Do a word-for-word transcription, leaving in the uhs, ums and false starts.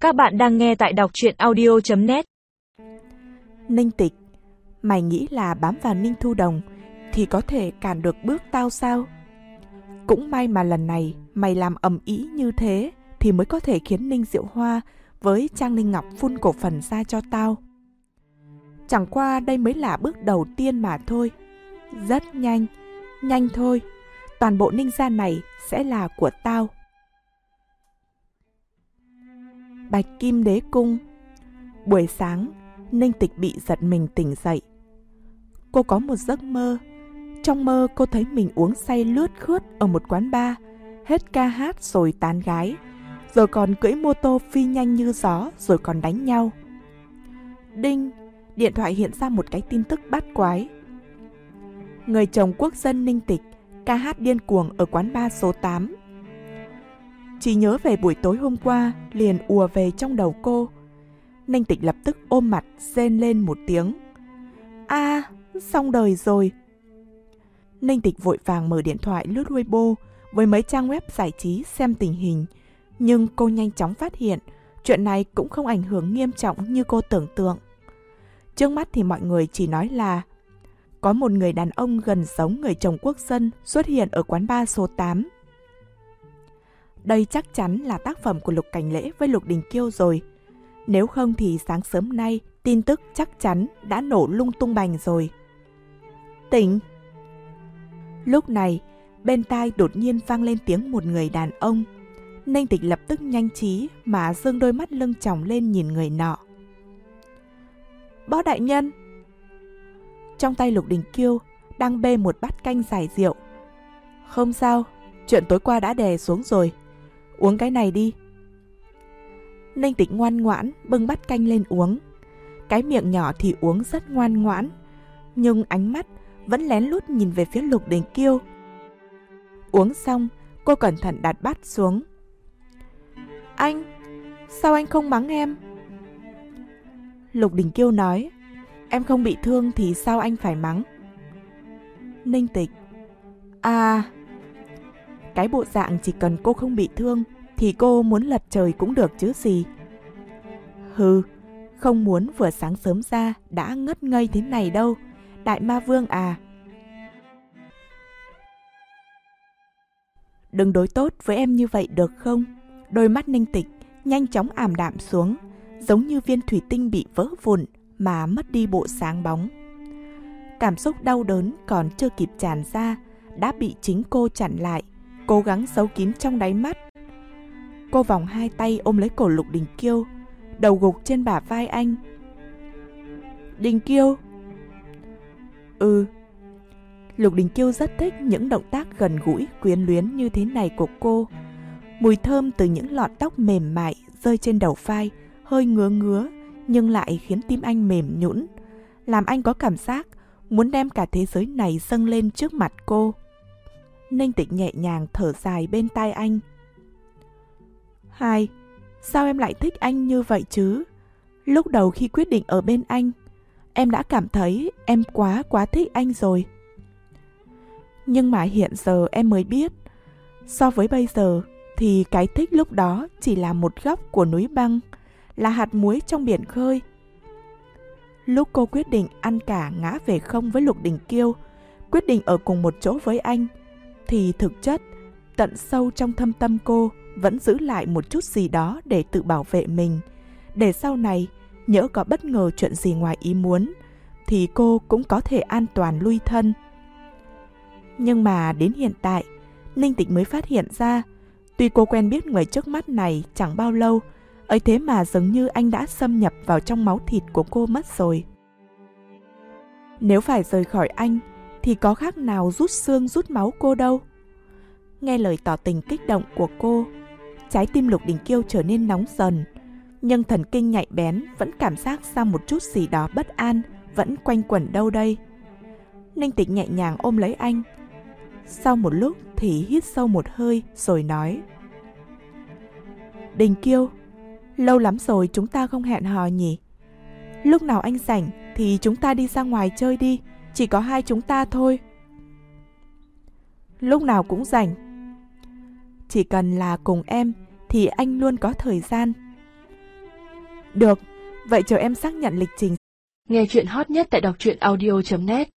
Các bạn đang nghe tại đọc truyện audio chấm net. Ninh Tịch, mày nghĩ là bám vào Ninh Thu Đồng thì có thể cản được bước tao sao? Cũng may mà lần này mày làm ầm ĩ như thế thì mới có thể khiến Ninh Diệu Hoa với Trang Linh Ngọc phun cổ phần ra cho tao. Chẳng qua đây mới là bước đầu tiên mà thôi. Rất nhanh, nhanh thôi, toàn bộ Ninh gia này sẽ là của tao. Bạch Kim Đế Cung. Buổi sáng, Ninh Tịch bị giật mình tỉnh dậy. Cô có một giấc mơ. Trong mơ cô thấy mình uống say lướt khướt ở một quán bar, hết ca hát rồi tán gái, rồi còn cưỡi mô tô phi nhanh như gió, rồi còn đánh nhau. Đinh, điện thoại hiện ra một cái tin tức bát quái. Người chồng quốc dân Ninh Tịch ca hát điên cuồng ở quán bar số tám. Chỉ nhớ về buổi tối hôm qua liền ùa về trong đầu cô. Ninh Tịch lập tức ôm mặt rên lên một tiếng. A, à, xong đời rồi. Ninh Tịch vội vàng mở điện thoại lướt Weibo với mấy trang web giải trí xem tình hình. Nhưng cô nhanh chóng phát hiện chuyện này cũng không ảnh hưởng nghiêm trọng như cô tưởng tượng. Trước mắt thì mọi người chỉ nói là có một người đàn ông gần giống người chồng quốc dân xuất hiện ở quán bar số tám. Đây chắc chắn là tác phẩm của Lục Cảnh Lễ với Lục Đình Kiêu rồi. Nếu không thì sáng sớm nay tin tức chắc chắn đã nổ lung tung bành rồi. Tỉnh. Lúc này bên tai đột nhiên vang lên tiếng một người đàn ông. Ninh Tịch lập tức nhanh trí mà giương đôi mắt lưng tròng lên nhìn người nọ. Bó đại nhân. Trong tay Lục Đình Kiêu đang bê một bát canh giải rượu. Không sao, chuyện tối qua đã đè xuống rồi. Uống cái này đi. Ninh Tịch ngoan ngoãn bưng bát canh lên uống. Cái miệng nhỏ thì uống rất ngoan ngoãn, nhưng ánh mắt vẫn lén lút nhìn về phía Lục Đình Kiêu. Uống xong, cô cẩn thận đặt bát xuống. Anh, sao anh không mắng em? Lục Đình Kiêu nói, em không bị thương thì sao anh phải mắng? Ninh Tịch, à, cái bộ dạng chỉ cần cô không bị thương thì cô muốn lật trời cũng được chứ gì. Hừ, không muốn vừa sáng sớm ra đã ngất ngây thế này đâu, đại ma vương à. Đừng đối tốt với em như vậy được không? Đôi mắt Ninh Tịch nhanh chóng ảm đạm xuống, giống như viên thủy tinh bị vỡ vụn mà mất đi bộ sáng bóng. Cảm xúc đau đớn còn chưa kịp tràn ra đã bị chính cô chặn lại, cố gắng giấu kín trong đáy mắt. Cô vòng hai tay ôm lấy cổ Lục Đình Kiêu, đầu gục trên bả vai anh. Đình Kiêu. Ừ. Lục Đình Kiêu rất thích những động tác gần gũi, quyến luyến như thế này của cô. Mùi thơm từ những lọn tóc mềm mại rơi trên đầu vai, hơi ngứa ngứa, nhưng lại khiến tim anh mềm nhũn, làm anh có cảm giác muốn đem cả thế giới này dâng lên trước mặt cô. Ninh Tịch nhẹ nhàng thở dài bên tai anh. Hai, sao em lại thích anh như vậy chứ? Lúc đầu khi quyết định ở bên anh, em đã cảm thấy em quá quá thích anh rồi. Nhưng mà hiện giờ em mới biết, so với bây giờ thì cái thích lúc đó chỉ là một góc của núi băng, là hạt muối trong biển khơi. Lúc cô quyết định ăn cả ngã về không với Lục Đình Kiêu, quyết định ở cùng một chỗ với anh, thì thực chất tận sâu trong thâm tâm cô vẫn giữ lại một chút gì đó để tự bảo vệ mình, để sau này nhỡ có bất ngờ chuyện gì ngoài ý muốn thì cô cũng có thể an toàn lui thân. Nhưng mà đến hiện tại, Ninh Tịch mới phát hiện ra, tuy cô quen biết người trước mắt này chẳng bao lâu, ấy thế mà dường như anh đã xâm nhập vào trong máu thịt của cô mất rồi. Nếu phải rời khỏi anh thì có khác nào rút xương rút máu cô đâu. Nghe lời tỏ tình kích động của cô, trái tim Lục Đình Kiêu trở nên nóng dần, nhưng thần kinh nhạy bén vẫn cảm giác ra một chút gì đó bất an vẫn quanh quẩn đâu đây. Ninh Tịch nhẹ nhàng ôm lấy anh. Sau một lúc thì hít sâu một hơi rồi nói, Đình Kiêu, lâu lắm rồi chúng ta không hẹn hò nhỉ? Lúc nào anh rảnh thì chúng ta đi ra ngoài chơi đi, chỉ có hai chúng ta thôi. Lúc nào cũng rảnh. Chỉ cần là cùng em thì anh luôn có thời gian. Được, vậy chờ em xác nhận lịch trình. Nghe chuyện hot nhất tại đọc truyện audio chấm net.